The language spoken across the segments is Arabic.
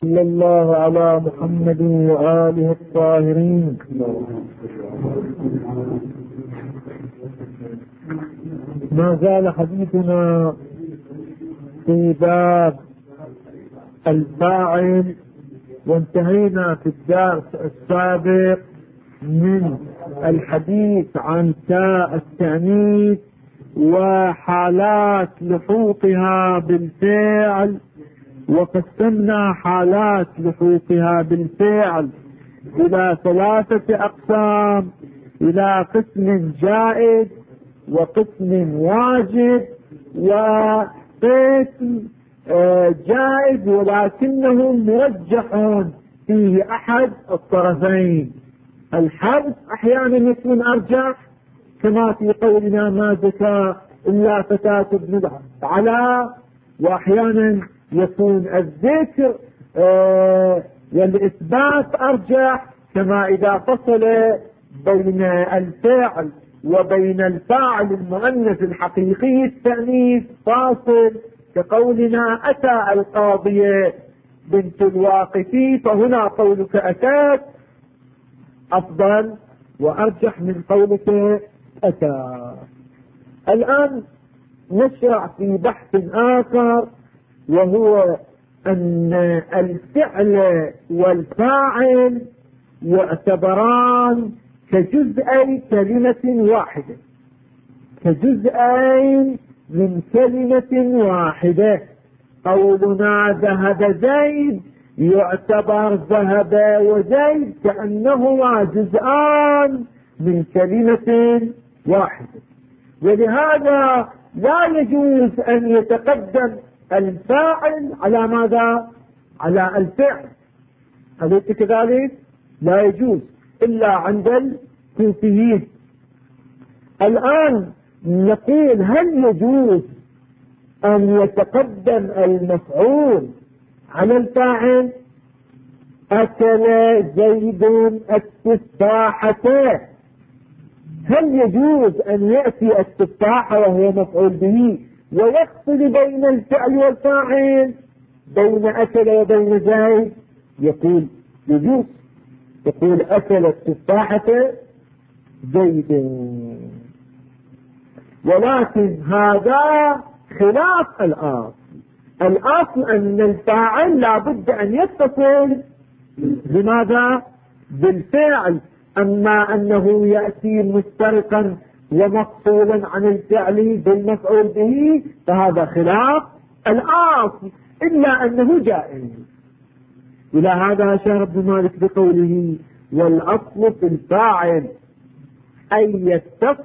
صلى الله على محمد وآله الطاهرين. ما زال حديثنا في باب الفاعل، وانتهينا في الدرس السابق من الحديث عن تاء التأنيث وحالات لحوقها بالفعل، وقسمنا حالات لحوقها بالفعل إلى 3 أقسام: إلى قسم جائز، وقسم واجب، وقسم جائز ولكنه مرجح فيه أحد الطرفين. الحرف أحيانا يكون أرجح كما في قولنا ما زكى إلا فتاة ابن علاء، وأحيانا يكون الذكر والإثبات أرجح، كما إذا فصل بين الفعل وبين الفاعل المؤنث الحقيقي التأنيث فاصل، كقولنا أتى القاضية بنت الواقفي، فهنا قولك أتت أفضل وأرجح من قولك أتى. الآن نشرع في بحث آخر، وهو أن الفعل والفاعل يعتبران كجزئي كلمة واحدة، كجزئين من كلمة واحدة. قولنا ذهب زيد يعتبر ذهب وزيد كأنهما جزءان من كلمة واحدة، ولهذا لا يجوز أن يتقدم الفاعل على ماذا؟ على الفعل. أليس كذلك؟ لا يجوز إلا عند الكوفيين. الآن نقول: هل يجوز أن يتقدم المفعول على الفاعل؟ أكل زيد التفاحة، هل يجوز أن يأتي التفاحة وهو مفعول به ويفصل بين الفعل والفاعل، بين أكل وبين زيد؟ يقول يجوز، يقول أكل التفاحة زيد. ولكن هذا خلاف الأصل. الأصل أن الفاعل لا بد أن يتصل بماذا؟ بالفعل. أما أنه يأتي مسترقا ومفصولا عن الفعل بالمفعول به فهذا خلاف الأصل، إلا أنه جائز. إلى هذا أشار ابن مالك بقوله: والأصل في الفاعل أن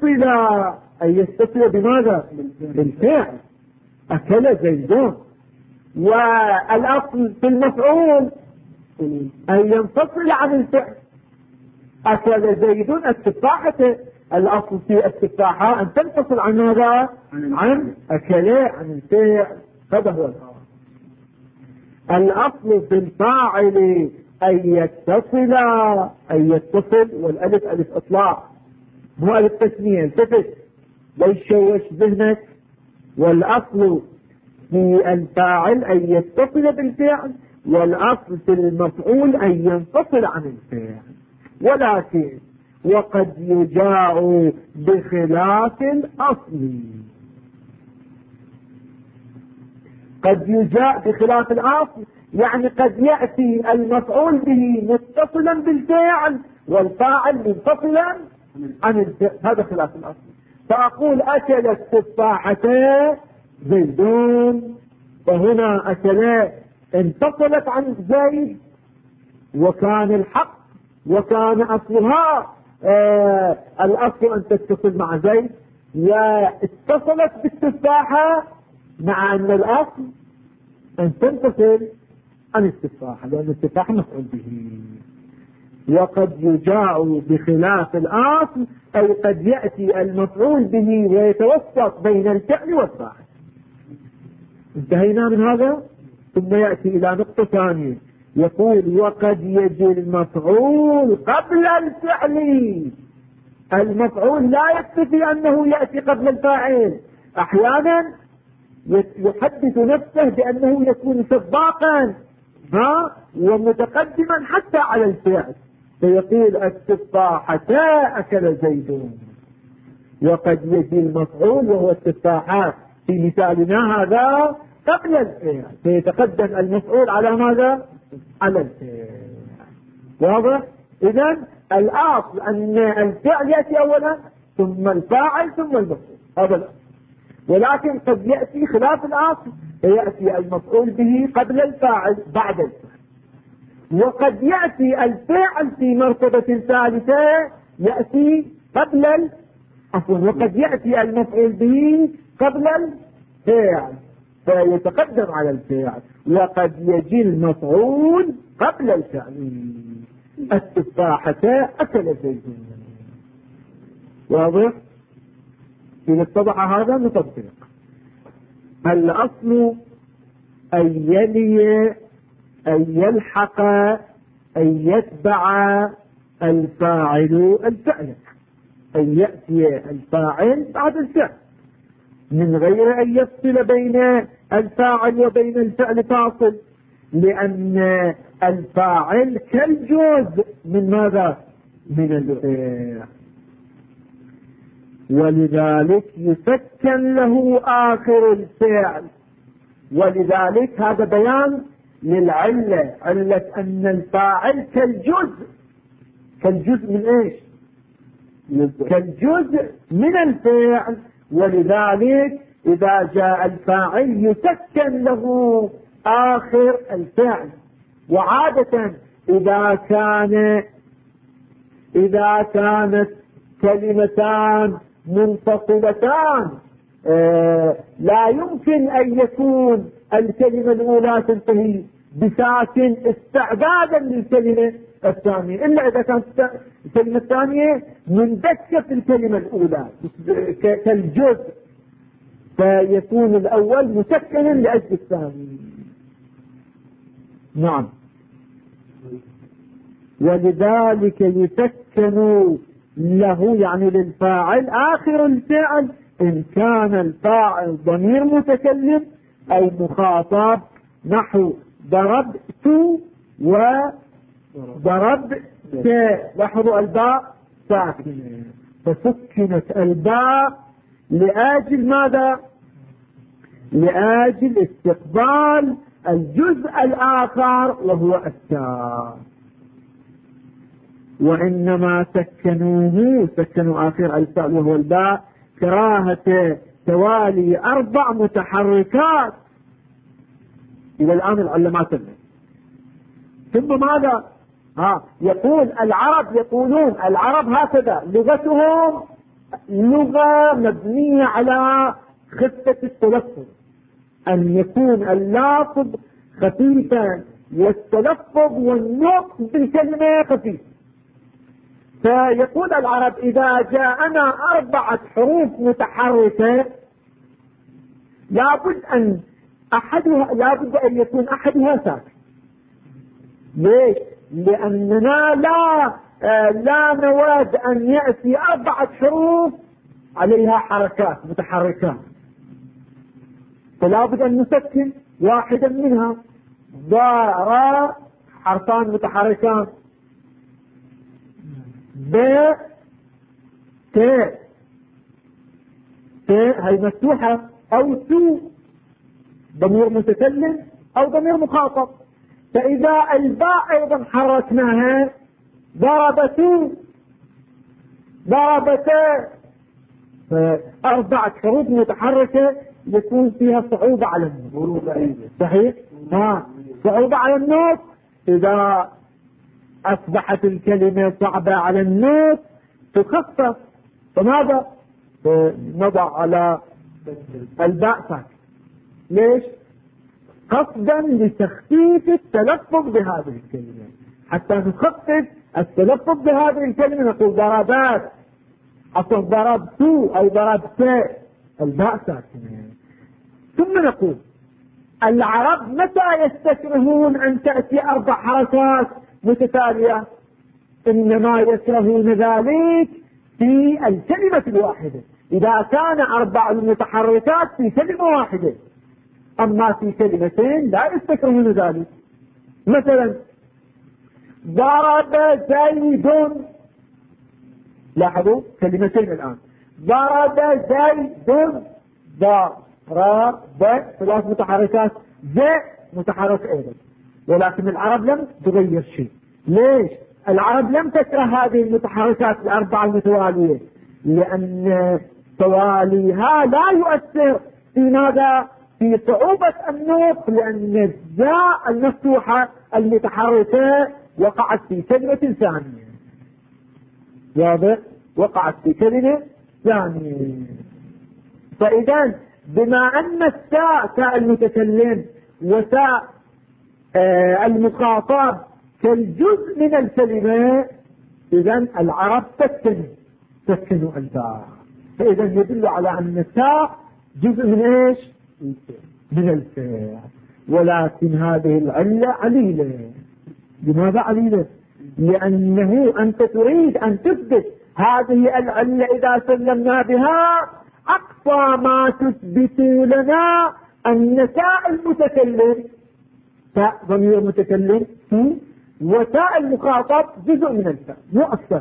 يتصل بماذا؟ بالفعل. أكل زيدون. والأصل في المفعول أن ينفصل عن الفعل. أكل زيدون التفاحة، الأصل في التفاحة أن تنفصل عن ماذا؟ عن أكل، عن الفعل. هذا هو الأصل. الأصل في الفاعل أن يتصل، والألف ألف إطلاق مو ألف تسمية، التفت لا يشوش ذهنك. والأصل في الفاعل أن يتصل بالفعل، والأصل في المفعول أن ينفصل عن الفعل. ولكن وقد يجاء بخلاف الأصل، قد يجاء بخلاف الأصل، يعني قد يأتي المفعول به متصلا بالفعل والفاعل منفصلا عن الفعل، هذا خلاف الأصل. فأقول أكل التفاحة زيدون، فهنا أكل انفصلت عن زيد، وكان الحق وكان أصلها الأصل أن تتصل مع زيد، واتصلت بالتفاحة، مع أن الأصل أن تنفصل عن التفاحة، لأن التفاحة مفعول به. وقد يجاء بخلاف الأصل، أي قد يأتي المفعول به ويتوسط بين الفعل والفاعل. انتهينا من هذا. ثم يأتي إلى نقطة ثانية، يقول: وقد يجي المفعول قبل الفعل. المفعول لا يكتفي أنه يأتي قبل الفاعل، أحيانا يحدث نفسه بأنه يكون سباقا ومتقدما حتى على الفعل، فيقول التفاحتا أكل زيد، وقد يجي المفعول وهو التفاحات في مثالنا هذا قبل الفعل، فيتقدم المفعول على ماذا؟ على الفعل. واضح؟ إذن الأصل أن الفعل يأتي أولا ثم الفاعل ثم المفعول، هذا الأصل. ولكن قد يأتي خلاف الأصل، فيأتي المفعول به قبل الفاعل بعد الفعل، وقد يأتي الفعل في مرتبة ثالثة يأتي قبل وقد يأتي المفعول به قبل الفعل فيتقدم على الفعل، وقد يجي المفعول قبل الفعل. التفاحة أكل زيد. واضح؟ إذا اتضح هذا نطبق. الأصل أن يلي، أن يلحق، أن يتبع الفاعل الفعل، أن يأتي الفاعل بعد الفعل من غير أن يفصل بين الفاعل وبين الفعل فاصل، لأن الفاعل كالجزء من ماذا؟ من الفعل، ولذلك يسكن له آخر الفعل. ولذلك هذا بيان للعلة، علة أن الفاعل كالجزء من إيش؟ كالجزء من الفعل، ولذلك إذا جاء الفاعل يسكن له آخر الفعل. وعادة إذا كانت كلمتان منفصلتان لا يمكن أن يكون الكلمة الأولى تنتهي بساكن استعدادا للكلمة الثانية، إلا إذا كانت الكلمة الثانية مندكة في الكلمة الأولى كالجزء، فيكون الأول مسكنا لأجل الثاني. نعم. ولذلك يسكن له يعني للفاعل آخر الفعل إن كان الفاعل ضمير متكلم أو مخاطب، نحو ضربت وضربت. لاحظوا الباء ساكنة، فسكنت الباء لأجل ماذا؟ لأجل استقبال الجزء الآخر وهو التاء. وإنما سكنوا آخر الفعل وهو الباء كراهة توالي 4 متحركات. إلى الآن العلماء تبنى. ثم ماذا؟ يقول العرب هكذا لغتهم لغة مبنية على خفة التلفظ، أن يكون اللافظ خفيفا والتلفظ والنطق بالكلمة خفيف. فيقول العرب إذا جاءنا 4 حروف متحركة لابد أن يكون أحدها ساكن. ليش؟ لأننا لا نود أن يأتي 4 حروف عليها حركات متحركات، فلا بد أن نسكن واحدا منها. ضار حرفان متحركان، ب ت هي مفتوحة، أو تو ضمير متكلم أو ضمير مخاطب. فإذا الباء أيضا حركناها ضربتوا 4 حروف متحركة يكون فيها صعوبة على النطق. صحيح؟ صعوبة على النطق. إذا أصبحت الكلمة صعبة على النطق تخفف، فماذا؟ نضع على الباء ساكن. ليش؟ قصدا لتخفيف التلفظ بهذه الكلمة. حتى نخفف التلفظ بهذه الكلمة نقول ضربات، أصل ضربتو أو ضربت، الباء ساكنة. ثم نقول العرب متى يستكرهون أن تأتي 4 حركات متتالية؟ إنما يكرهون ذلك في الكلمة الواحدة، إذا كان 4 متحركات في كلمة واحدة. أما في كلمتين لا يستكرهون ذلك. مثلا ضرب زيد، لاحظوا كلمتين الآن، ضرب زيد، ضرب ثلاث متحركات، ز متحرك أيضا، ولكن العرب لم تغير شيء. ليش؟ العرب لم تكره هذه المتحركات الأربعة المتوالية، لأن تواليها لا يؤثر في ماذا؟ في صعوبة النطق، لأن الزاء المفتوحة المتحركة وقعت في كلمة ثانية. واضح؟ وقعت في كلمة ثانية. فإذا بما أن التاء تاء المتكلم وتاء المخاطب كالجزء من الكلمة، إذن العرب سكنوا التاء، فإذا يدل على أن التاء جزء من إيش؟ من الفعل. ولكن هذه العلة عليلة. لماذا عليلة؟ لأنه أنت تريد أن تثبت هذه العلة إذا سلمنا بها، أقصى ما تثبت لنا أن تاء المتكلم، تاء ضمير متكلم وتاء المخاطب جزء من الفعل مو أكثر.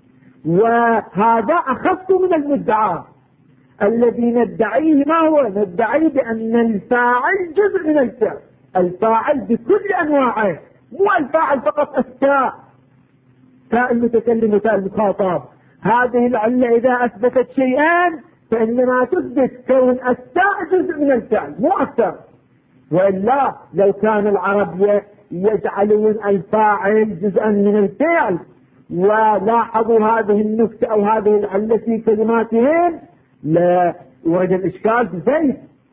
وهذا أخف من المدعى الذي ندعيه. ما هو؟ ندعي بأن الفاعل جزء من الفعل، الفاعل بكل أنواعه، مو الفاعل فقط التاء، تاء المتكلم وتاء المخاطب. هذه العلة إذا أثبتت شيئا فإنما تثبت كون التاء جزء من الفعل مو أكثر. وإلا لو كان العرب يجعلون الفاعل جزءا من الفعل ولاحظوا هذه النكتة أو هذه العلة في كلماتهم، لا وجد الإشكال بزيد.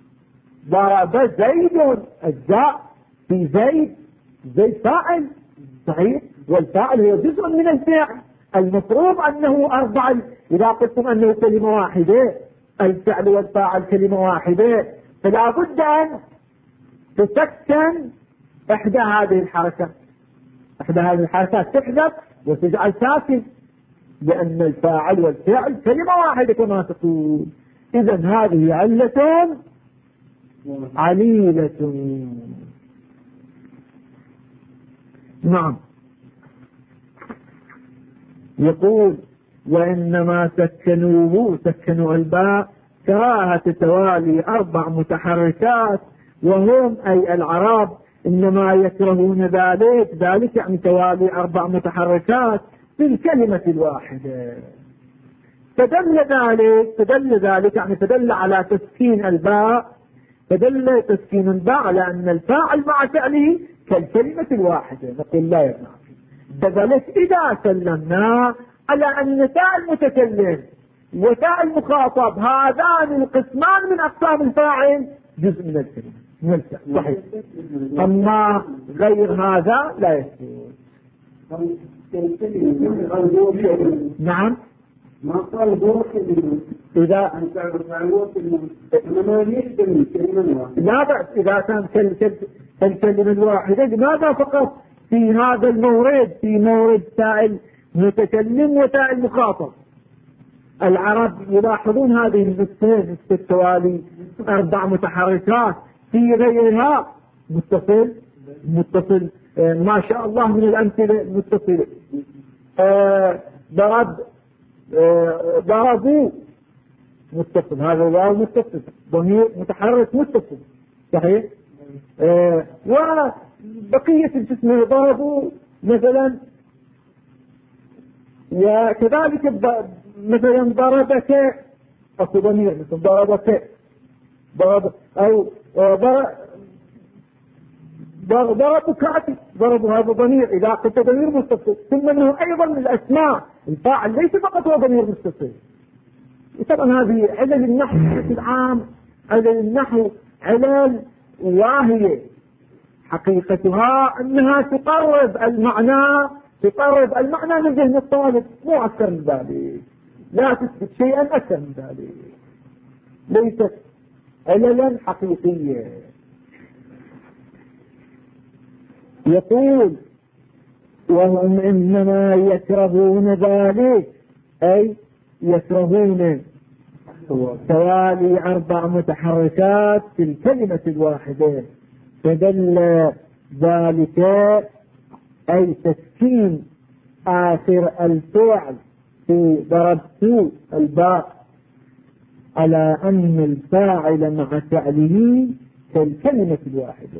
ضرب زيد، الزاء في زيد فاعل صحيح، والفاعل هو جزء من الفعل. المفروض أنه أربعة، إذا قلتم أنه كلمة واحدة، الفعل والفاعل كلمة واحدة، فلا بد أن تسكن إحدى هذه الحركات، إحدى هذه الحركات تحذف وتجعل ساكن، لأن الفاعل والفعل كلمة واحدة كما تقول. إذن هذه علة عليلة. نعم. يقول وإنما سكنوا الباء كراهة توالي 4 متحركات، وهم أي العرب إنما يكرهون ذلك يعني توالي 4 متحركات في الكلمة الواحدة. فدل ذلك يعني فدل على تسكين الباء، فدل تسكين الباء على أن الفاعل مع فعله كالكلمة الواحدة. نقول لا يمنع. كذلك إذا سلمنا على أن تاء المتكلم وتاء المخاطب هذان القسمان من أقسام الفاعل جزء من الكلمة من الفعل صحيح، أما غير هذا لا يثبت. نعم. ما قال بوح إذا لا بأس إذا كان كالكلمة الواحدة. لماذا فقط في هذا المورد، في مورد تاء المتكلم وتاء المخاطب؟ العرب يلاحظون هذه النقطتين التوالي 4 متحركات، في غيرها متصل ما شاء الله من الأمثلة متصلة. ضربوا متصل، هذا الواو متصل، ضمير متحرك متصل صحيح. وبقية الجسم ضربوا مثلا، وكذلك مثلا ضربك أو ضمير مثل ضربك، أو ضربك، ضربوا هذا ضمير إذا قلت ضمير متصل. ثم أنه أيضا من الأسماء الفاعل ليس فقط هو ضمير متصل. طبعا هذه علل النحو بشكل عام، علل النحو علل واهية حقيقتها أنها تقرب المعنى من ذهن الطالب، مو أكثر من ذلك، لا تثبت شيئا أكثر من ذلك، ليست عللا حقيقية. يقول وهم إنما يكرهون ذلك، أي يكرهون توالي 4 متحركات في الكلمة الواحدة. فدل ذلك أي تسكين آخر الفعل في ضربت الباء على أن الفاعل مع فعله كالكلمة الواحدة.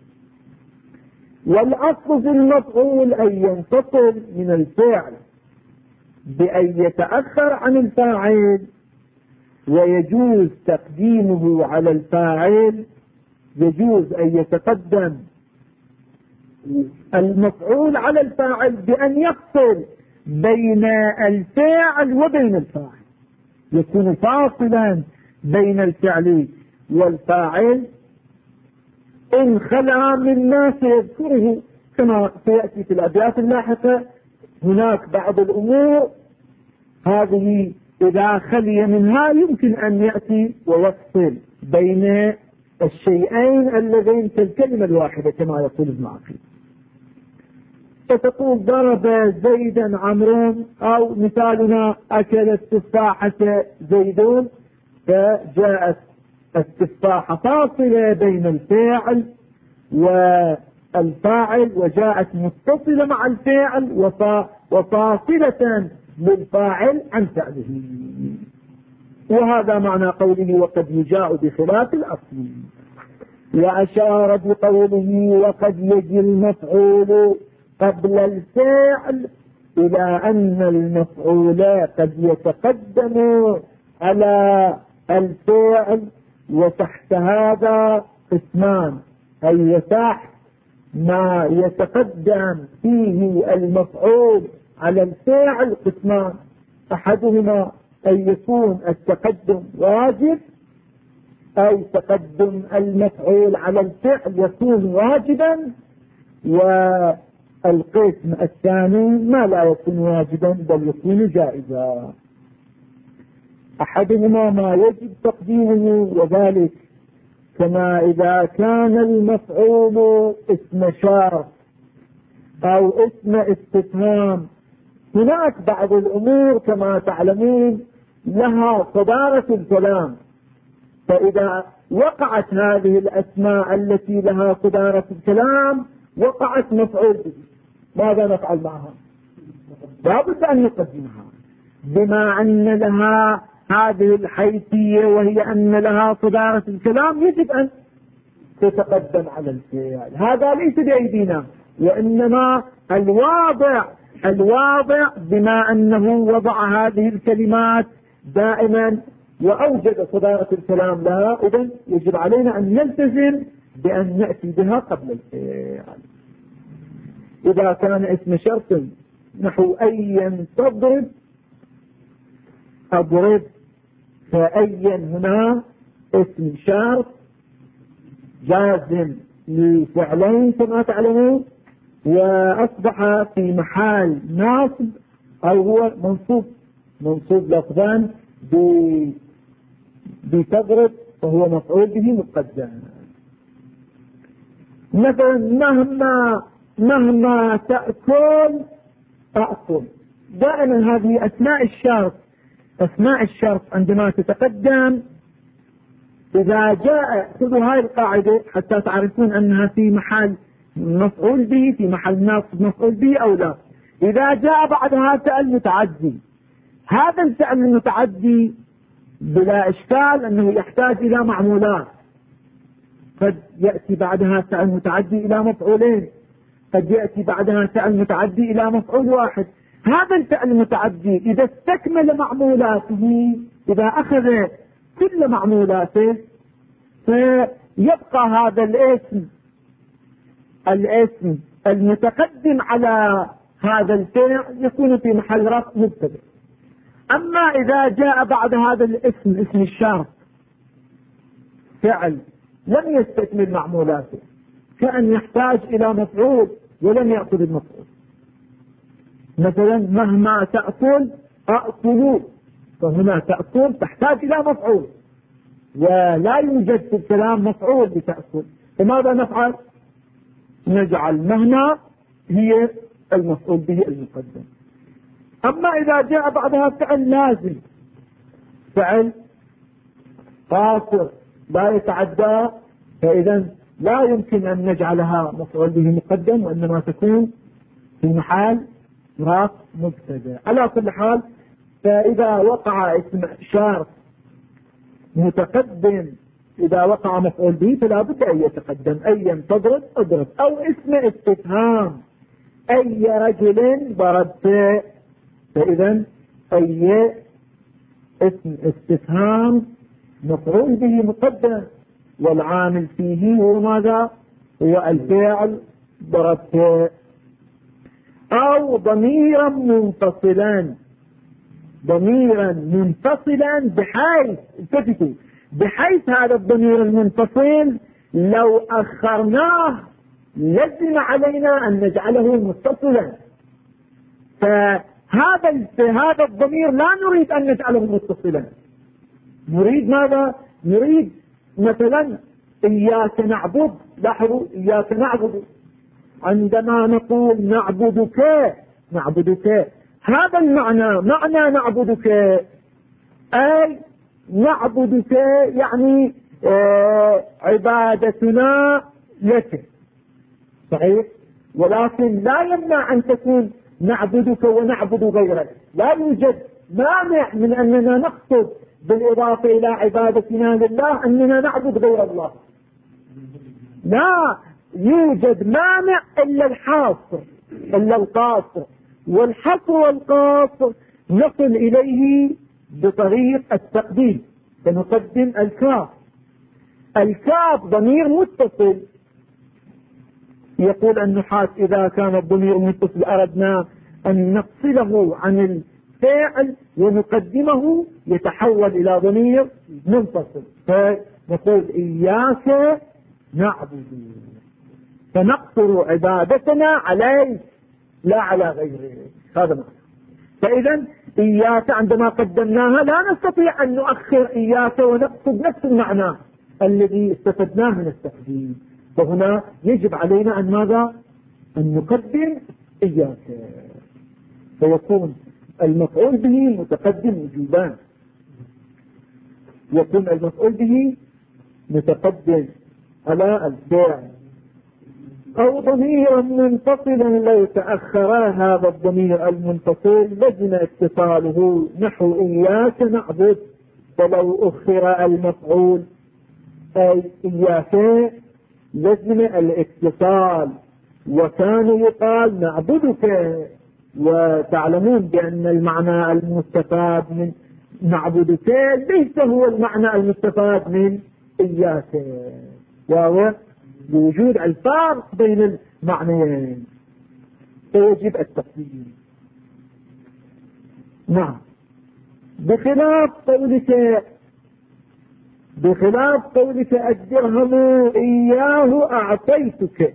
والأصل في المفعول أن ينفصل من الفعل بأن يتأخر عن الفاعل، ويجوز تقديمه على الفاعل، يجوز أن يتقدم المفعول على الفاعل بأن يفصل بين الفاعل وبين الفاعل، يكون فاصلا بين الفعل والفاعل إن خلع من ما سيذكره كما سيأتي في الأبيات اللاحقة. هناك بعض الأمور هذه إذا خلي منها يمكن أن يأتي ويفصل بين الشيئين اللذين كالكلمة الواحدة كما يقول ابن عقيل. فتقول ضرب زيدا عمرو، أو مثالنا أكل التفاحة زيدون، فجاءت التفاحة فاصلة بين الفاعل والفاعل، وجاءت متصلة مع الفاعل وفاصلة للفاعل عن فعله. وهذا معنى قوله وقد يجاء بخلاف الأصل. وأشار بقوله وقد يجي المفعول قبل الفعل إلى أن المفعول قد يتقدم على الفعل، وتحت هذا قسمان، أي تحت ما يتقدم فيه المفعول على الفعل قسمان. أحدهما أن يكون التقدم واجب، أي تقدم المفعول على الفعل يكون واجبا، والقسم الثاني ما لا يكون واجبا بل يكون جائزا. أحدهما ما يجب تقديمه، وذلك كما إذا كان المفعول اسم شرط أو اسم استفهام. هناك بعض الأمور كما تعلمون لها صدارة الكلام، فإذا وقعت هذه الأسماء التي لها صدارة الكلام وقعت مفعول به، ماذا نفعل معها؟ لا بد أن نقدمها، بما أن لها هذه الحيثية وهي أن لها صدارة الكلام يجب أن تتقدم على الفعل. هذا ليس بأيدينا، وإنما الواضع بما أنه وضع هذه الكلمات دائما وأوجد صدارة الكلام لها، إذن يجب علينا أن نلتزم بأن نأتي بها قبل الفعل. إذا كان اسم شرط نحو أيا تضرب أضرب، فأيا هنا اسم شرط جازم لفعلين كما تعلمون، وأصبح في محل ناصب، أو هو منصوب لفظان بتضرب، فهو مفعول به مقدم. مثلا مهما تأكل أأكل، دائما هذه أسماء الشرط عندما تتقدم إذا جاء، خذوا هاي القاعدة حتى تعرفون أنها في محل مفعول به، في محل ناصب مفعول به أو لا. إذا جاء بعدها فعل متعدي، هذا الفعل المتعدي بلا إشكال أنه يحتاج إلى معمولات، قد يأتي بعدها فعل متعدي إلى مفعولين، قد يأتي بعدها فعل متعدي إلى مفعول واحد. هذا الفعل المتعدي إذا استكمل معمولاته، إذا أخذ كل معمولاته، فيبقى هذا الاسم المتقدم على هذا الفعل يكون في محل رفع مبتدأ. أما إذا جاء بعد هذا الاسم، اسم الشرط، فعل لم يستكمل معمولاته، كأن يحتاج إلى مفعول ولم يأخذ المفعول. مثلا مهما تأكل أأكل، فهنا تأكل تحتاج إلى مفعول، ولا يوجد في الكلام مفعول بتأكل، فماذا نفعل؟ نجعل مهما هي المفعول به المقدم. أما إذا جاء بعدها فعل لازم، فعل قاصر لا يتعدى، فإذا لا يمكن أن نجعلها مفعول به مقدم، وإنما تكون في محل رفع مبتدأ. على كل حال، فإذا وقع اسم شرط متقدم، إذا وقع مفعول به فلا بد أن يتقدم. أيا تضرب اضرب، أو اسم استفهام أي رجل ضربت، فإذا أي اسم استفهام مفعول به مقدم، والعامل فيه هو ماذا؟ هو الفعل ضربت. أو ضميرا منفصلا، ضميرا منفصلا بحيث التفتوا، بحيث هذا الضمير المنفصل لو أخرناه لزم علينا أن نجعله متصلا. فهذا الضمير لا نريد أن نجعله متصلا، نريد ماذا؟ نريد مثلا إياك نعبد، لاحظوا إياك نعبد، عندما نقول نعبدك هذا المعنى، معنى نعبدك أي نعبدك يعني عبادتنا لك، صحيح؟ ولكن لا يمنع أن تكون نعبدك ونعبد غيرك، لا يوجد مانع من أننا نقصد بالإضافة إلى عبادتنا لله أننا نعبد غير الله، لا يوجد مانع إلا الحاصر، إلا القاصر، والحصر والقاصر نصل إليه بطريق التقديم، فنقدم الكاف. الكاف ضمير متصل، يقول النحاة إذا كان الضمير متصل أردنا أن نفصله عن الفاعل ونقدمه يتحول إلى ضمير منفصل، فنقول إياك نعبد، فنقصر عبادتنا عليك لا على غيره، هذا معنى. فإذا إياك عندما قدمناها لا نستطيع أن نؤخر إياك ونقصد نفس المعنى الذي استفدناه من التقديم، فهنا يجب علينا أن ماذا؟ أن نقدم إياك، فيكون المفعول به متقدم وجوبان، يكون المفعول به متقدم على الفعل. أو ضميرا منفصلا لو تأخر هذا الضمير المنفصل لزم اتصاله، نحو إياك نعبد، فلو أخر المفعول أي إياك لزم الاتصال، وكان يقال نعبدك، وتعلمون بأن المعنى المستفاد من نعبدك ليس هو المعنى المستفاد من إياك، وهو بوجود الفارق بين المعنيين فيجب التقديم. نعم، بخلاف قولك الدرهم إياه أعطيتك،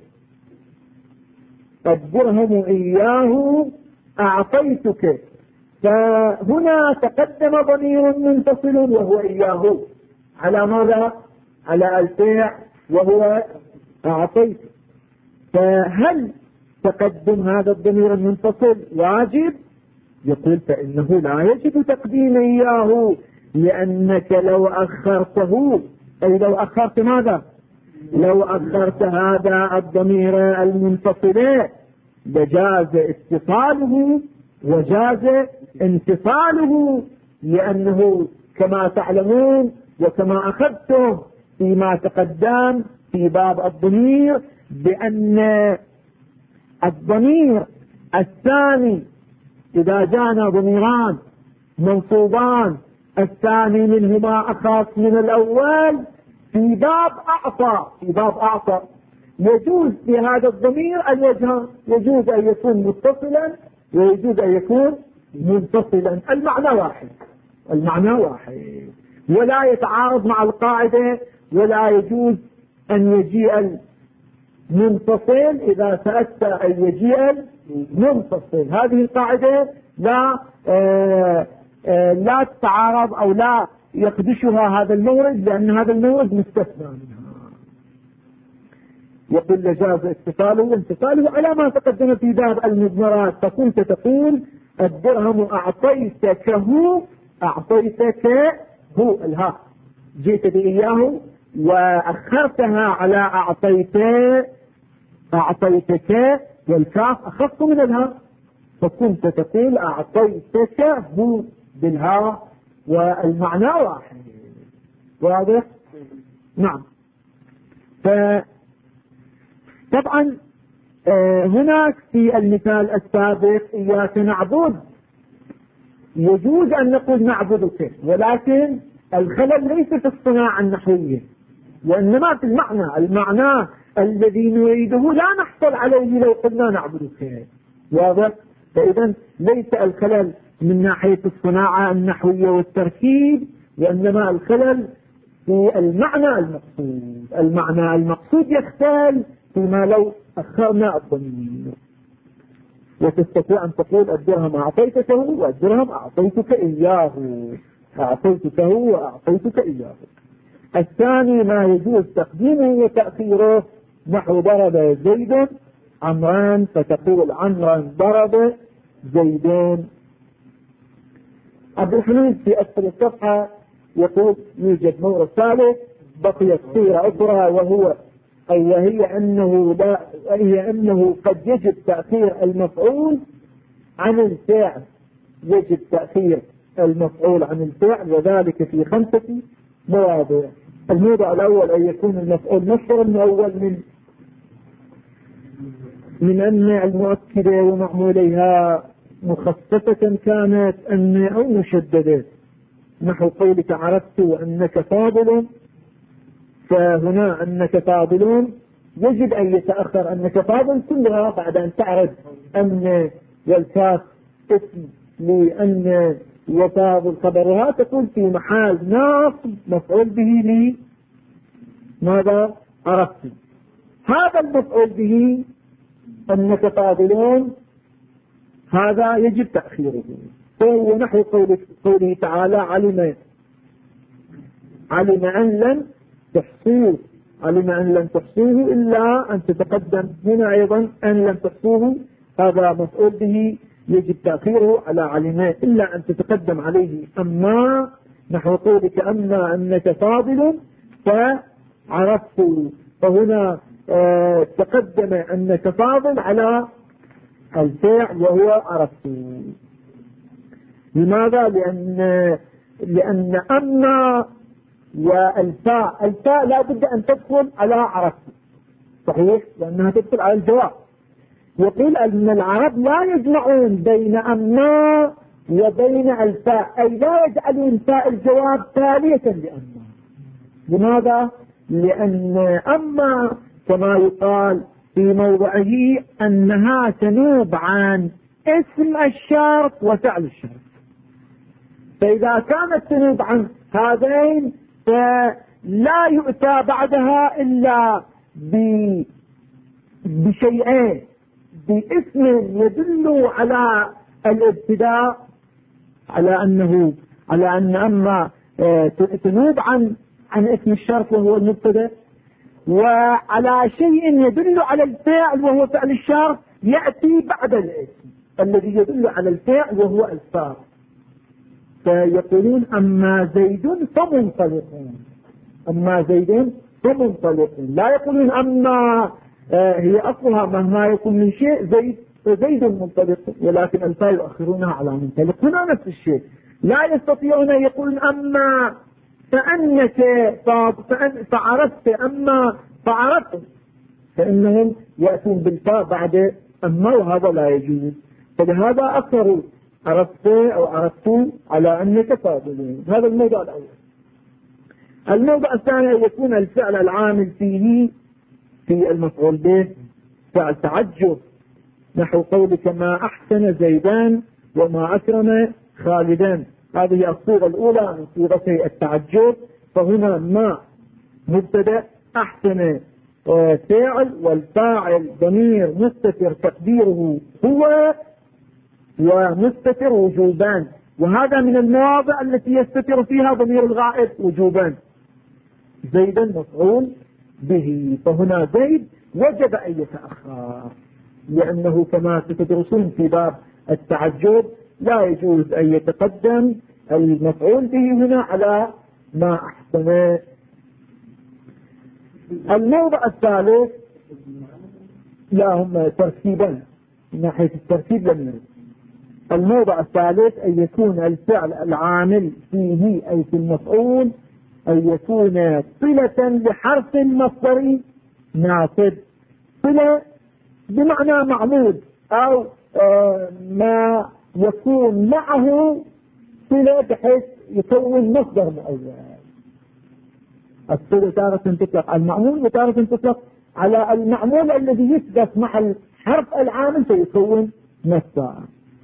الدرهم إياه أعطيتك، فهنا تقدم ضمير منفصل وهو إياه على ماذا؟ على الفعل وهو أعطيت، فهل تقدم هذا الضمير المنفصل واجب؟ يقول فإنه لا يجب تقديم إياه، لأنك لو أخرته، أي لو أخرت ماذا؟ لو أخرت هذا الضمير المنفصل لجاز اتصاله وجاز انفصاله، لأنه كما تعلمون وكما أخذتم فيما تقدم في باب الضمير بأن الضمير الثاني إذا جاءنا ضميران منصوبان الثاني منهما أخص من الأول في باب أعطى يجوز في هذا الضمير الوجهان، يجوز أن يكون متصلا ويجوز أن يكون منفصلا، المعنى واحد ولا يتعارض مع القاعدة، ولا يجوز أن يجيء المنفصل إذا سألت أن يجيء المنفصل. هذه القاعدة لا تتعارض أو لا يقدشها هذا المورد، لأن هذا المورد مستثنى منها. يقول لجاز اتصاله وانفصاله على ما تقدم في باب المضمرات، فكنت تقول الدرهم أعطيتك هو الهاء، جئت بإياه وأخرتها على أعطيتك، والكاف أخف من الهاء، فكنت تقول أعطيتك هو بالهاء والمعنى واحد. واضح؟ نعم. طبعا هناك في المثال السابق إياك نعبد، يجوز أن نقول نعبدك، ولكن الخلل ليس في الصناعة النحوية وإنما في المعنى الذي نريده لا نحصل عليه لو قلنا نعبدك. واضح؟ فإذا ليس الخلل من ناحية الصناعة النحوية والتركيب، وإنما الخلل في المعنى المقصود يختل فيما لو أخرنا الضمير. وتستطيع أن تقول الدرهم أعطيته والدرهم أعطيتك إياه، أعطيتك وأعطيتك إياه. الثاني ما يجوز تقديمه وتأخيره، نحو ضرب زيد عمران، فتقول عمران ضرب زيدان. عبد الحميد في أسفل الصفحة يقول يوجد مورد ثالث بقيت صيغة أخرى، وهي أنه قد يجب تأخير المفعول عن الفعل، يجب تأخير المفعول عن الفعل، وذلك في 5 مواضع. الموضع الأول أن يكون المفعول مصدرا مؤول من أن المؤكدة ومعموليها مخففة كانت أن أو مشددة، نحو قولك عرفت أنك فاضل، فهنا أنك فاضل يجب أن يتأخر أنك فاضل كلها بعد أن تعرف أن والكاف اسم لأن وفاضل خبرها، تكون في محل ناصب مفعول به لي ماذا عرفت. هذا المفعول به أنك فاضلون هذا يجب تأخيره، فهو نحو قوله تعالى علم أن لن تحصوه، علم أن لن تحصوه إلا أن تتقدم. هنا أيضا أن لن تحصوه هذا مفعول به يجب تأخيره على علم إلا أن تتقدم عليه أما، نحو قولك أما أنك فاضل فعرفت، فهنا تقدم أنك فاضل على الفعل وهو عرفت. لماذا؟ لأن أما الفاء لا بد أن تدخل على عرفت، صحيح، لأنها تدخل على الجواب. يقول أن العرب لا يجمعون بين أما وبين الفاء، أي لا يجعلون فاء الجواب تالية لأما. لماذا؟ لأن أما كما يقال في موضعه أنها تنوب عن اسم الشرط وفعل الشرط، فإذا كانت تنوب عن هذين فلا يؤتى بعدها إلا بشيئين، باسم يدل على الابتداء، على أن أما تنوب عن اسم الشرط وهو المبتدأ، وعلى شيء يدل على الفعل وهو فعل الشرط يأتي بعد الاسم الذي يدل على الفعل وهو الفاء. فيقولون أما زيد فمنطلقون، أما زيد فمنطلقون، لا يقولون أما هي أصلها مهما يكون من شيء زيد منطلق، ولكن الفاء يؤخرونها على منطلق. هنا نفس الشيء، لا يستطيعون أن يقولون أما فأنك فعرفت أما فعرفت، فإنهم يأتون بالفاء بعد أما، وهذا لا يجوز. فلهذا أكثروا عرفت أو عرفتوا على أنك فاضلين. هذا الموضوع الأول. الموضوع الثاني أن يكون الفعل العامل فيه في المفعول به فعل تعجب، نحو قولك ما أحسن زيدان وما أكرم خالدان. هذه الصيغة الأولى من صيغتي التعجب، فهنا ما مبتدأ، أحسن فاعل، والفاعل ضمير مستتر تقديره هو، ومستتر وجوبان، وهذا من المواضع التي يستتر فيها ضمير الغائب وجوبان. زيدا مفعول به، فهنا زيد وجب أن يتأخر، لأنه كما ستدرسون في باب التعجب لا يجوز أن يتقدم المفعول به هنا على ما أحسن. الموضع الثالث لا هم ترتيبا من ناحية الترتيب لم يرد. الموضع الثالث أن يكون الفعل العامل فيه أي في المفعول أن يكون صلة لحرف مصدري ناصب، صلة بمعنى معمود أو ما يكون معه صلة بحيث يكون مصدر مؤول. الصلة تارة تطلق على المعمول وتارة تطلق على المعمول الذي يثبت مع الحرف العامل فيكون مصدر.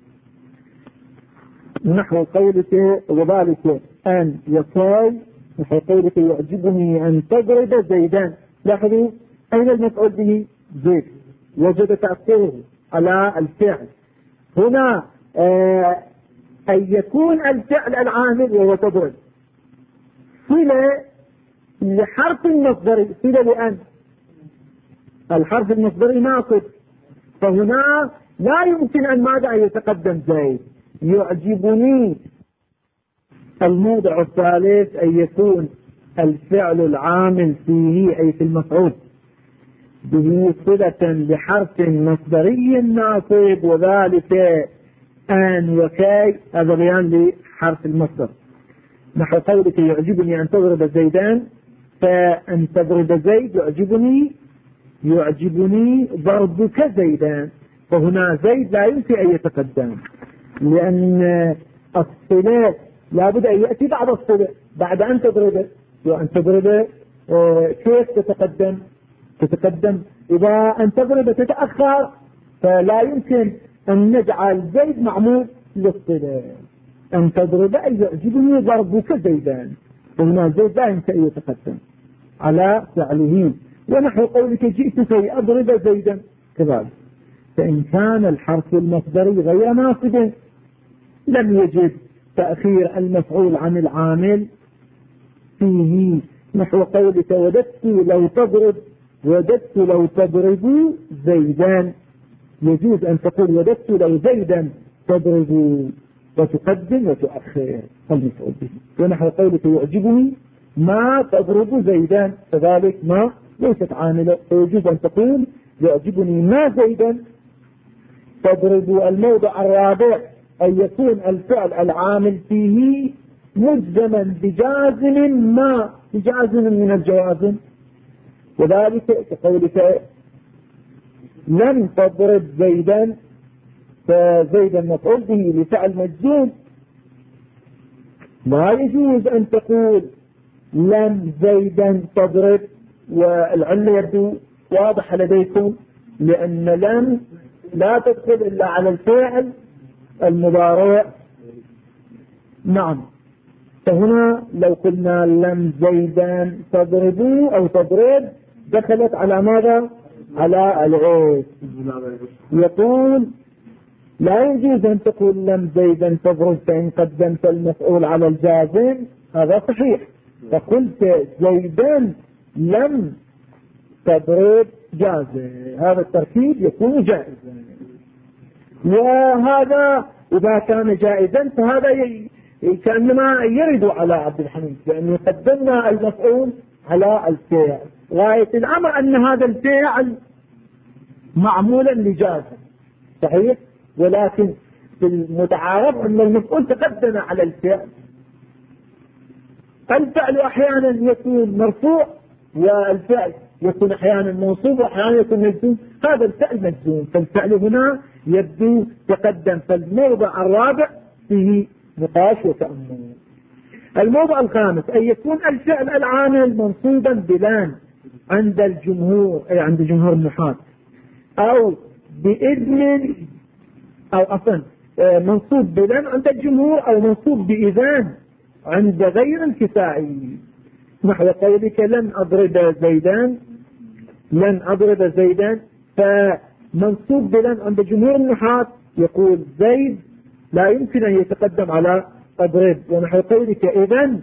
نحو قولك وذلك أن يكاي، نحو قولك يعجبني أن تضرب زيدان. لاحظوا أين المفعول به؟ زيد، وجد تأثيره على الفعل. هنا أن يكون الفعل العامل وهو تضرب صلة لحرف المصدري، صلة لأن الحرف المصدري ناصب، فهنا لا يمكن أن ماذا يتقدم زيد. يعجبني الموضع الثالث أن يكون الفعل العامل فيه أي في المفعول به صلة لحرف مصدري ناصب، وذلك أن وكاي، هذا بيان لحرف المصدر. نحو قولك يعجبني أن تضرب زيدان، فأن تضرب زيد يعجبني ضربك زيدان، فهنا زيد لا يمكن أن يتقدم لأن الصلة لا بد أن يأتي بعد الصلة، بعد أن تضرب. وأن تضرب كيف تتقدم إذا أن تضرب تتأخر، فلا يمكن أن نجعل زيد معمول للصلة. أن تضرب أي يعجبني ضربك زيدان، فهنا زيد لا يمكن أن يتقدم على فعله. ونحو قولك جئت كي أضرب زيدا كذلك، فإن كان الحرف المصدري غير ناصب لم يجد تأخير المفعول عن العامل فيه. نحو قولك وددت لو تضرب زيدان، يجوز أن تقول وددت لو زيدا تضرب وتقدم وتؤخر المفعول به. ونحو قولك يعجبني ما تضرب زيدان، كذلك ما ليست عاملة، فيجوز أن تقول يعجبني ما زيدا تضرب. الموضع الرابع أن يكون الفعل العامل فيه مجزما بجازم من الجوازم، وذلك كقولك لم تضرب زيدا، فزيدا مفعول به لفعل مجزوم، لا يجوز أن تقول لم زيدا تضرب. والعلة يبدو واضحة لديكم، لأن لم لا تدخل إلا على الفعل المضارع. نعم، فهنا لو قلنا لم زيدا تضربوا أو تضرب دخلت على ماذا؟ على العيد. يقول لا يجوز أن تقول لم زيدا تضرب فإن قدمت المفعول على الجازم، هذا صحيح، فقلت زيدا لم تضرب جازم، هذا التركيب يكون جائزا. وهذا إذا كان جائزا فهذا كأنما يرد على عبد الحميد، لأنه قدمنا المفعول على الفعل. غاية الأمر أن هذا الفعل معمولا لجازم صحيح، ولكن في المتعارف أن المفعول تقدم على الفعل. الفعل أحيانا يكون مرفوع والفعل يكون أحيانا منصوب وأحيانا يكون مجزوم، هذا الفعل مجزوم، فالفعل هنا يبدو تقدم. فالموضع الرابع فيه نقاش وتأمل. الموضع الخامس أن يكون الفعل العامل منصوبا بلام عند الجمهور، أي عند جمهور النحاة، أو بإذن، أو أصلا منصوب بلام عند الجمهور، أو منصوب بإذان عند غير الكسائي. نحو قولك لن أضرب زيدان، فمنصوب بلن عند جمهور النحاة يقول زيد لا يمكن أن يتقدم على أضرب. ونحو قولك إذن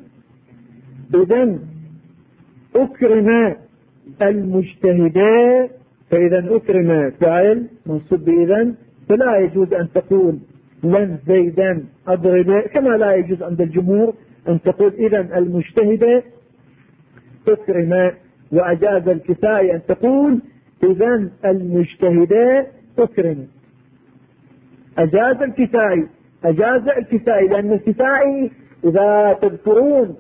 أكرم المجتهدين، فإذا أكرم فاعل منصوب بإذن، فلا يجوز أن تقول لن زيدا أضرب، كما لا يجوز عند الجمهور أن تقول إذن المجتهد أكرم. وأجاز الكسائي أن تقول إذن المجتهدات أكرم. أجاز الكسائي لأن الكسائي إذا تذكرون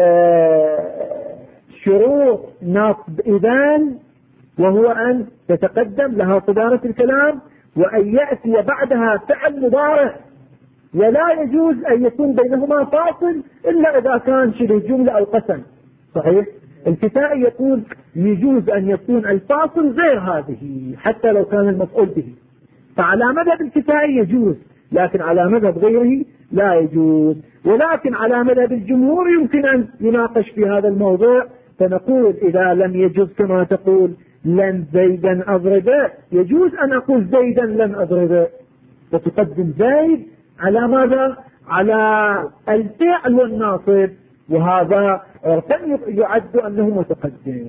شروط نصب إذن وهو أن تتقدم لها صدارة الكلام وأن يأتي بعدها فعل مضارع، ولا يجوز أن يكون بينهما فاصل إلا إذا كان شبه جملة أو قسم. صحيح؟ الكسائي يقول يجوز أن يكون الفاصل غير هذه حتى لو كان المفعول به. فعلى مذهب الكسائي يجوز، لكن على مذهب غيره لا يجوز. ولكن على مذهب الجمهور يمكن أن يناقش في هذا الموضوع، فنقول إذا لم يجوز كما تقول لن زيدا أضربه، يجوز أن أقول زيدا لن أضربه، وتقدم زيد على ماذا؟ على الفعل والناصب، وهذا يعد أنه متقدم.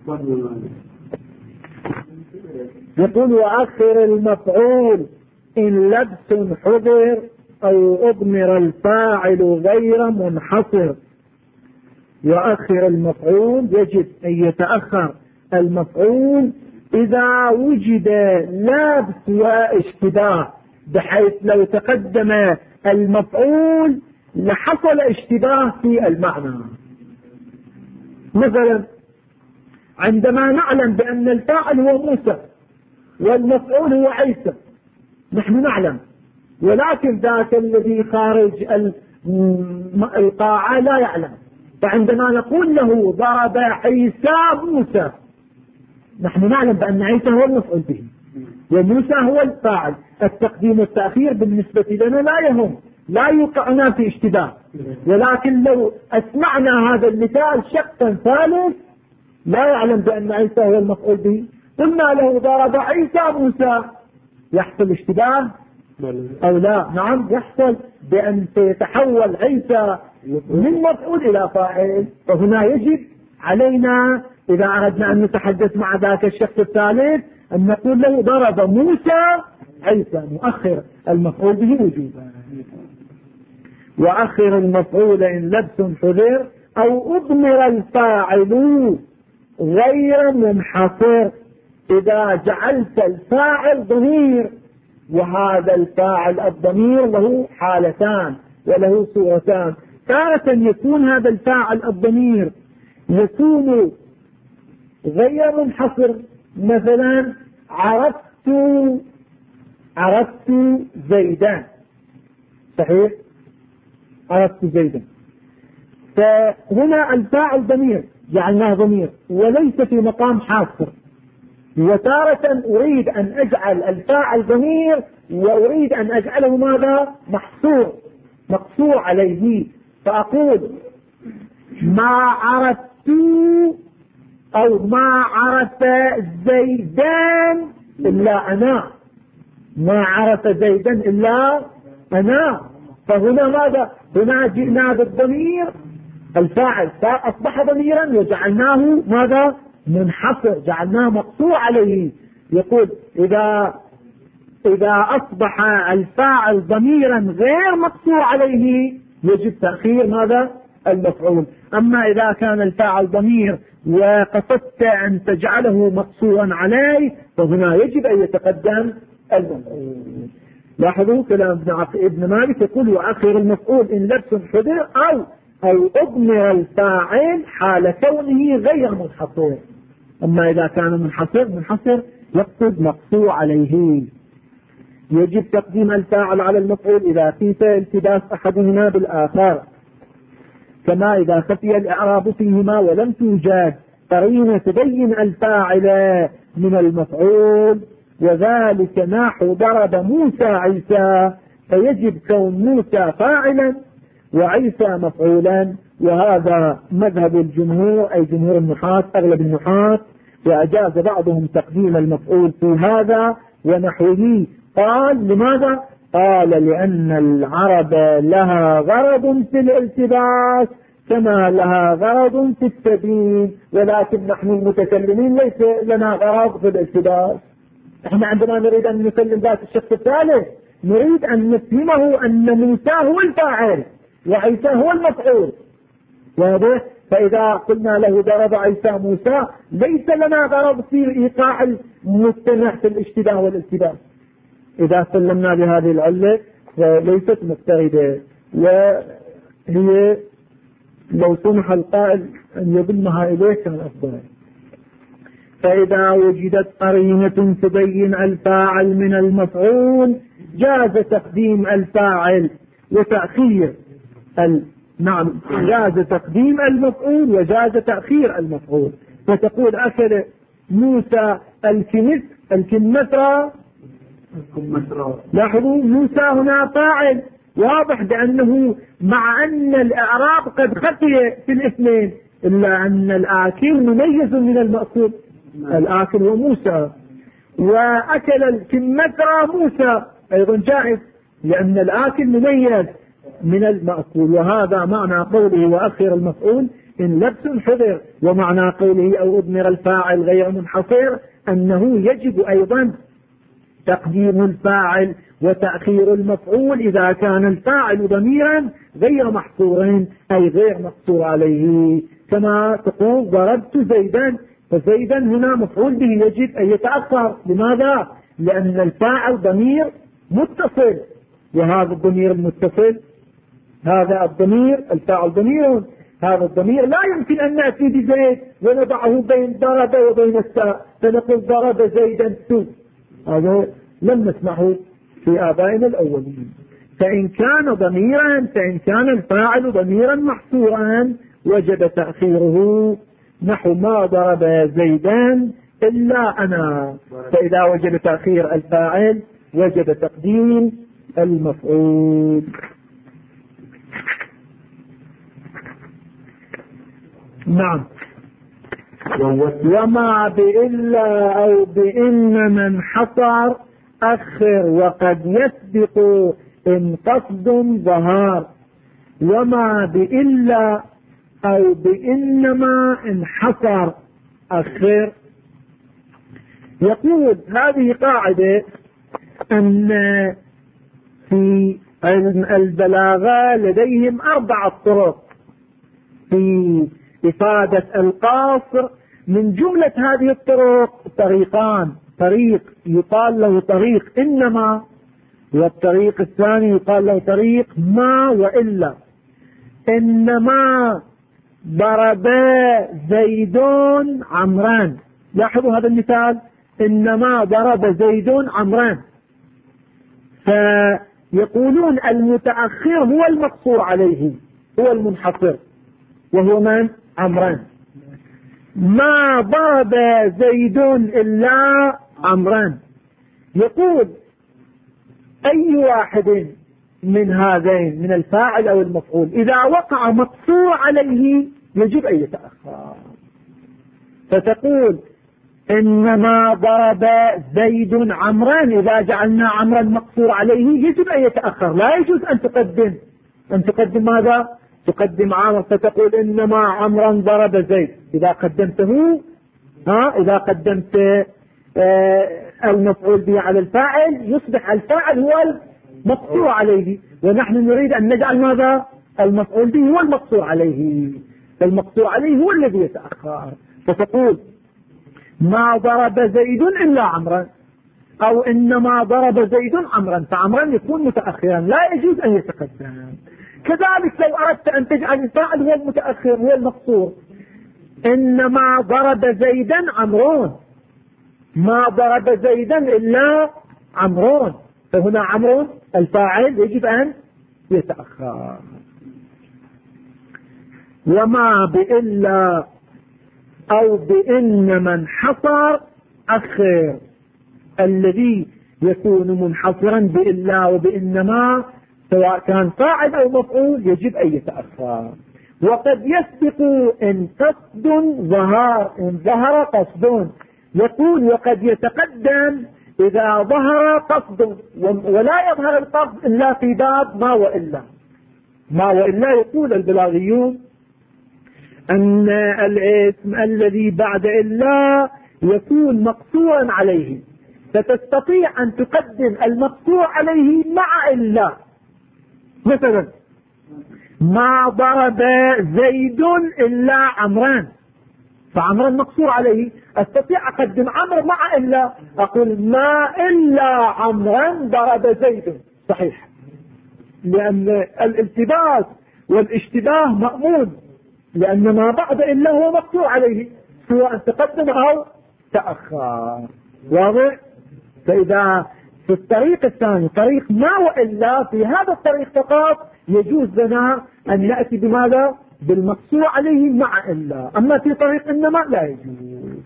يقول وأخر المفعول إن لبس حضر أو أضمر الفاعل غير منحصر. وأخر المفعول يجب أن يتأخر المفعول إذا وجد لبس واشتباه، بحيث لو تقدم المفعول لحصل اشتباه في المعنى. مثلا عندما نعلم بأن الفاعل هو موسى والمفعول هو عيسى، نحن نعلم، ولكن ذاك الذي خارج القاعة لا يعلم، فعندما نقول له ضرب عيسى موسى، نحن نعلم بأن عيسى هو المفعول به وموسى هو الفاعل. التقديم والتأخير بالنسبة لنا لا يهم، لا يوقعنا في اشتباه. ولكن لو أسمعنا هذا المثال شخصا ثالث لا يعلم بأن عيسى هو المفعول به، قلنا له ضرب عيسى موسى، يحصل اشتباه أو لا؟ نعم يحصل، بأن سيتحول عيسى من مفعول إلى فاعل. فهنا يجب علينا إذا أردنا أن نتحدث مع ذاك الشخص الثالث أن نقول له ضرب موسى عيسى، نؤخر المفعول به وجوبا. وأخر المفعول إن لبس حذر أو أضمر الفاعل غير منحصر. إذا جعلت الفاعل ضمير، وهذا الفاعل الضمير له حالتان وله صورتان، تارة يكون هذا الفاعل الضمير يكون غير منحصر، مثلا عرفت زيدا، صحيح؟ عرفت زيدا، فهنا الفاعل ضمير جعلناه ضمير وليس في مقام حاصر. وتارة أريد أن أجعل الفاعل ضمير وأريد أن أجعله ماذا؟ محصور، مقصور عليه، فأقول ما عرفت أو ما عرف زيدان إلا أنا، ما عرف زيدا إلا أنا. فهنا ماذا؟ هنا جئنا بالضمير، الفاعل أصبح ضميرا وجعلناه ماذا؟ منحصر، جعلناه مقصور عليه. يقول إذا أصبح الفاعل ضميرا غير مقصور عليه يجب تأخير ماذا؟ المفعول. أما إذا كان الفاعل ضمير وقصدت أن تجعله مقصورا عليه فهنا يجب أن يتقدم المفعول. لاحظوا كلام ابن مالك يقول وآخر المفعول إن لبس حذر أو أضمر الفاعل حال كونه غير منحصر. أما إذا كان منحصر يقصد مقصور عليه. يجب تقديم الفاعل على المفعول إذا خيف التباس أحدهما بالآخر، كما إذا خفي الإعراب فيهما ولم توجد قرينة تبين الفاعل من المفعول، وذلك نحو ضرب موسى عيسى، فيجب كون موسى فاعلا وعيسى مفعولا. وهذا مذهب الجمهور أي جمهور النحاة، أغلب النحاة، وأجاز بعضهم تقديم المفعول في هذا ونحوه. قال لماذا؟ قال لأن العرب لها غرض في الالتباس كما لها غرض في التبيين، ولكن نحن المتكلمين ليس لنا غرض في الالتباس. احنا عندما نريد أن نسلم ذات الشخص الثالث نريد أن نفهمه أن موسى هو الفاعل وعيسى هو المفعول، واضح؟ فإذا قلنا له ضرب عيسى موسى ليس لنا غرض في إيقاع المستمع في الاشتباه والالتباس. إذا سلمنا بهذه العلة فليست مضطردة، وهي لو سمح القائل أن يضمها إليه كان أفضل. فإذا وجدت قرينة تبين الفاعل من المفعول جاز تقديم الفاعل وتأخير نعم، جاز تقديم المفعول وجاز تأخير المفعول. فتقول أكل موسى الكمثرى. لاحظوا موسى هنا فاعل واضح بأنه مع أن الإعراب قد خفي في الاثنين، إلا أن الآكل مميز من المأكول، الآكل هو موسى. وأكل الكمثرى موسى أيضا جائز لأن الآكل مميز من المأكول. وهذا معنى قوله وأخر المفعول إن لبس حضر، ومعنى قوله أو أضمر الفاعل غير منحصر أنه يجب أيضا تقديم الفاعل وتأخير المفعول إذا كان الفاعل ضميرا غير محصور أي غير مقصور عليه، كما تقول ضربت زيدا، فزيدا هنا مفعول به يجب أن يتأخر. لماذا؟ لأن الفاعل ضمير متصل، وهذا الضمير المتصل هذا الضمير الفاعل ضمير، هذا الضمير لا يمكن أن نأتي بزيد ونضعه بين ضرب وبين الساء فنقول ضرب زيدا سوء، هذا لم نسمعه في آبائنا الأولين. فإن كان ضميرا، فإن كان الفاعل ضميرا محصورا وجب تأخيره، نحو ما ضرب زيدا إلا أنا. فإذا وجب تأخير الفاعل وجب تقديم المفعول. نعم. وما بإلا أو بإن من حصر أخر وقد يسبق إن قصد ظهار. وما بإلا أو بإنما إن حصر أخر. يقول هذه قاعدة أن في علم البلاغة لديهم 4 طرق في إفادة القاصر. من جملة هذه الطرق طريقان، طريق يقال له طريق إنما، والطريق الثاني يقال له طريق ما وإلا. إنما ضرب زيد عمران، لاحظوا هذا المثال، إنما ضرب زيد عمران، فيقولون المتأخر هو المقصور عليه، هو المنحصر، وهو من؟ عمران. ما ضرب زيد إلا عمران. يقول أي واحد من هذين من الفاعل أو المفعول إذا وقع مقصور عليه يجب أن يتأخر. فتقول إنما ضرب زيد عمران، إذا جعلنا عمرا مقصور عليه يجب أن يتأخر، لا يجوز أن تقدم ماذا؟ تقدم عمر، فتقول إنما عمرا ضرب زيد. إذا قدمته إذا قدمت المفعول به على الفاعل يصبح الفاعل هو المقصور عليه، ونحن نريد أن نجعل ماذا؟ المفعول به هو المقصور عليه، فالمقصور عليه هو الذي يتأخر. فتقول ما ضرب زيد إلا عمرا، أو إنما ضرب زيد عمرا، فعمرا يكون متأخرا لا يجوز أن يتقدم. كذلك لو أردت أن تجعل الفاعل هو المتأخر هو المقصور، إنما ضرب زيدا عمرون، ما ضرب زيدا إلا عمرون، فهنا عمرون الفاعل يجب أن يتأخر. وما بإلا أو بإن من حصر أخر، الذي يكون منحصرا بإلا وبإنما سواء كان فاعل أو مفعول يجب أن يتأخر. وقد يسبق إن قصد ظهر، إن ظهر قصد. يقول وقد يتقدم إذا ظهر قصد، ولا يظهر القصد إلا في باب ما وإلا. ما وإلا يقول البلاغيون أن الاسم الذي بعد إلا يكون مقصورا عليه، فتستطيع أن تقدم المقصور عليه مع إلا. مثلا ما ضرب زيد إلا عمران، فعمران مقصور عليه، استطيع اقدم عمرو مع الا، اقول ما الا عمران ضرب زيد، صحيح، لان الالتباس والاشتباه مأمون، لان ما بعد الا هو مقصور عليه سواء تقدم او تأخر. واضح؟ فاذا في الطريق الثاني طريق ما والا، في هذا الطريق فقط يجوز لنا ان نأتي بماذا؟ بالمقصور عليه مع إلا، أما في طريق إنما لا يجوز.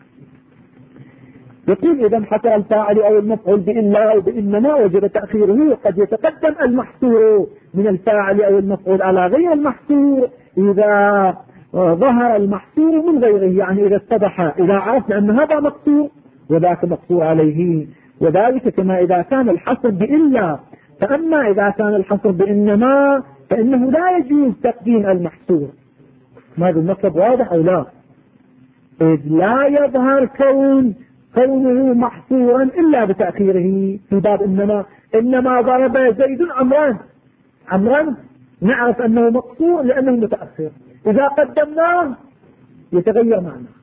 يقول إذا حصل الفاعل أو المفعول بإلا أو بإنما وجب تأخيره، وقد يتقدم المحصور من الفاعل أو المفعول على غير المحصور إذا ظهر المحصور من غيره، يعني إذا اتضح، إذا عرفنا أن هذا مقصور وذاك مقصور عليه، وذلك كما إذا كان الحصر بإلا. فأما إذا كان الحصر بإنما فإنه لا يجوز تقديم المحصور. هذا المطلب واضح أو لا؟ إذ لا يظهر كونه محصورا إلا بتأخيره في باب إنما ضرب زيد عمران نعرف أنه مقصور لأنه متأخر، إذا قدمناه يتغير معناه.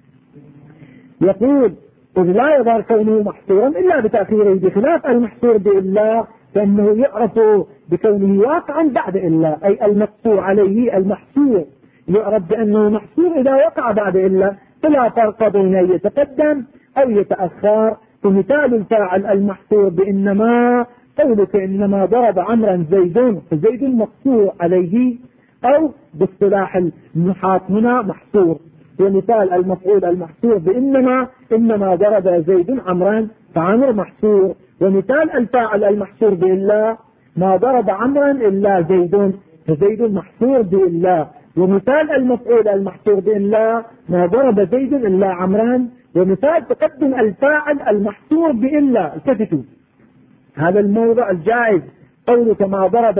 يقول إذ لا يظهر كونه محصورا إلا بتأخيره، بخلاف المحصور بإلا فإنه يعرف بكونه واقعا بعد إلا، أي المقصور عليه المحصور يعرف بأنه محصور إذا وقع بعد إلا، فلا فرق بين أن يتقدم أو يتأخر. فمثال الفاعل المحصور بإنما قولك إنما ضرب عمرا زيد، فزيد مقصور عليه أو باصطلاح النحاة هنا محصور. ومثال المفعول المحصور إنما ضرب زيد عمرا، فعمر محصور. ومثال الفاعل المحصور بإلا ما ضرب عمرا إلا زيد، فزيد محصور بإلا. ومثال المفعول المحصور بإلا ما ضرب زيد إلا عمران. ومثال تقدم الفاعل المحصور بإلا، التفتوا هذا الموضع الجائز، قولك ما ضرب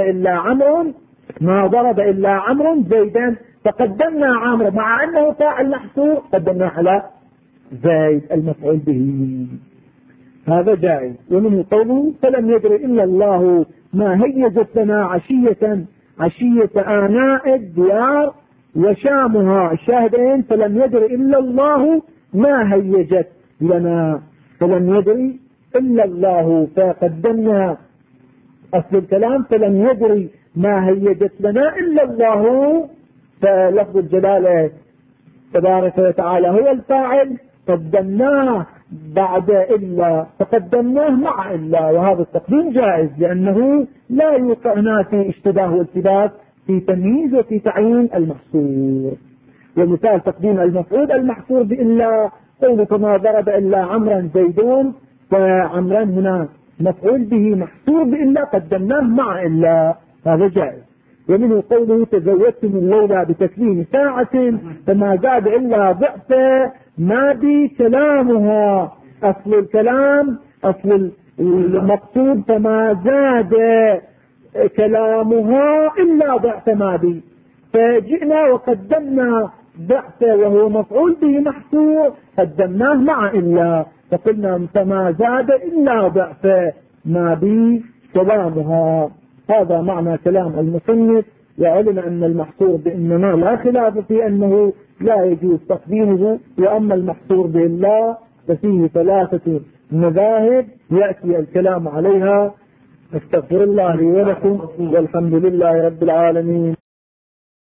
إلا عمرو زيدا، فقدمنا عمرو مع أنه فاعل محصور قدمنا على زيد المفعول به، هذا جائز. ومن قوله فلم يدر إلا الله ما هيجت لنا عشية آناء الديار وشامها، الشاهدين فلم يدر إلا الله ما هيجت لنا، فلم يدر إلا الله، فقدمنا أصل الكلام فلم يدر ما هيجت لنا إلا الله، فلفظ الجلالة تبارك وتعالى هو الفاعل، قدمناه بعد إلا، فقدمناه مع إلا، وهذا التقديم جائز لأنه لا يوقع هنا في اشتباه والتباس في تمييز وفي تعيين المحصور. ومثال تقديم المفعول المحصور بإلا قولك ما ضرب إلا عمرا زيدون، فعمران هنا مفعول به محصور بإلا قدمناه مع إلا، هذا جائز. ومنه قوله تزوجتم الليلة بتكليم ساعة فما زاد إلا ضعف ما بي كلامها، أصل الكلام أصل المقصود فما زاد كلامها إلا ضعف ما بي، فجئنا وقدمنا ضعف وهو مفعول به محصور قدمناه مع إلا، فقلنا فما زاد إلا ضعف ما بي كلامها. هذا معنى كلام المصنف. وعلم أن المحصور بإنما لا خلاف في أنه لا يجوز تقديمه، وأما المحصور بالله ففيه 3 مذاهب يأتي الكلام عليها. استغفر الله لي ولكم، والحمد لله رب العالمين.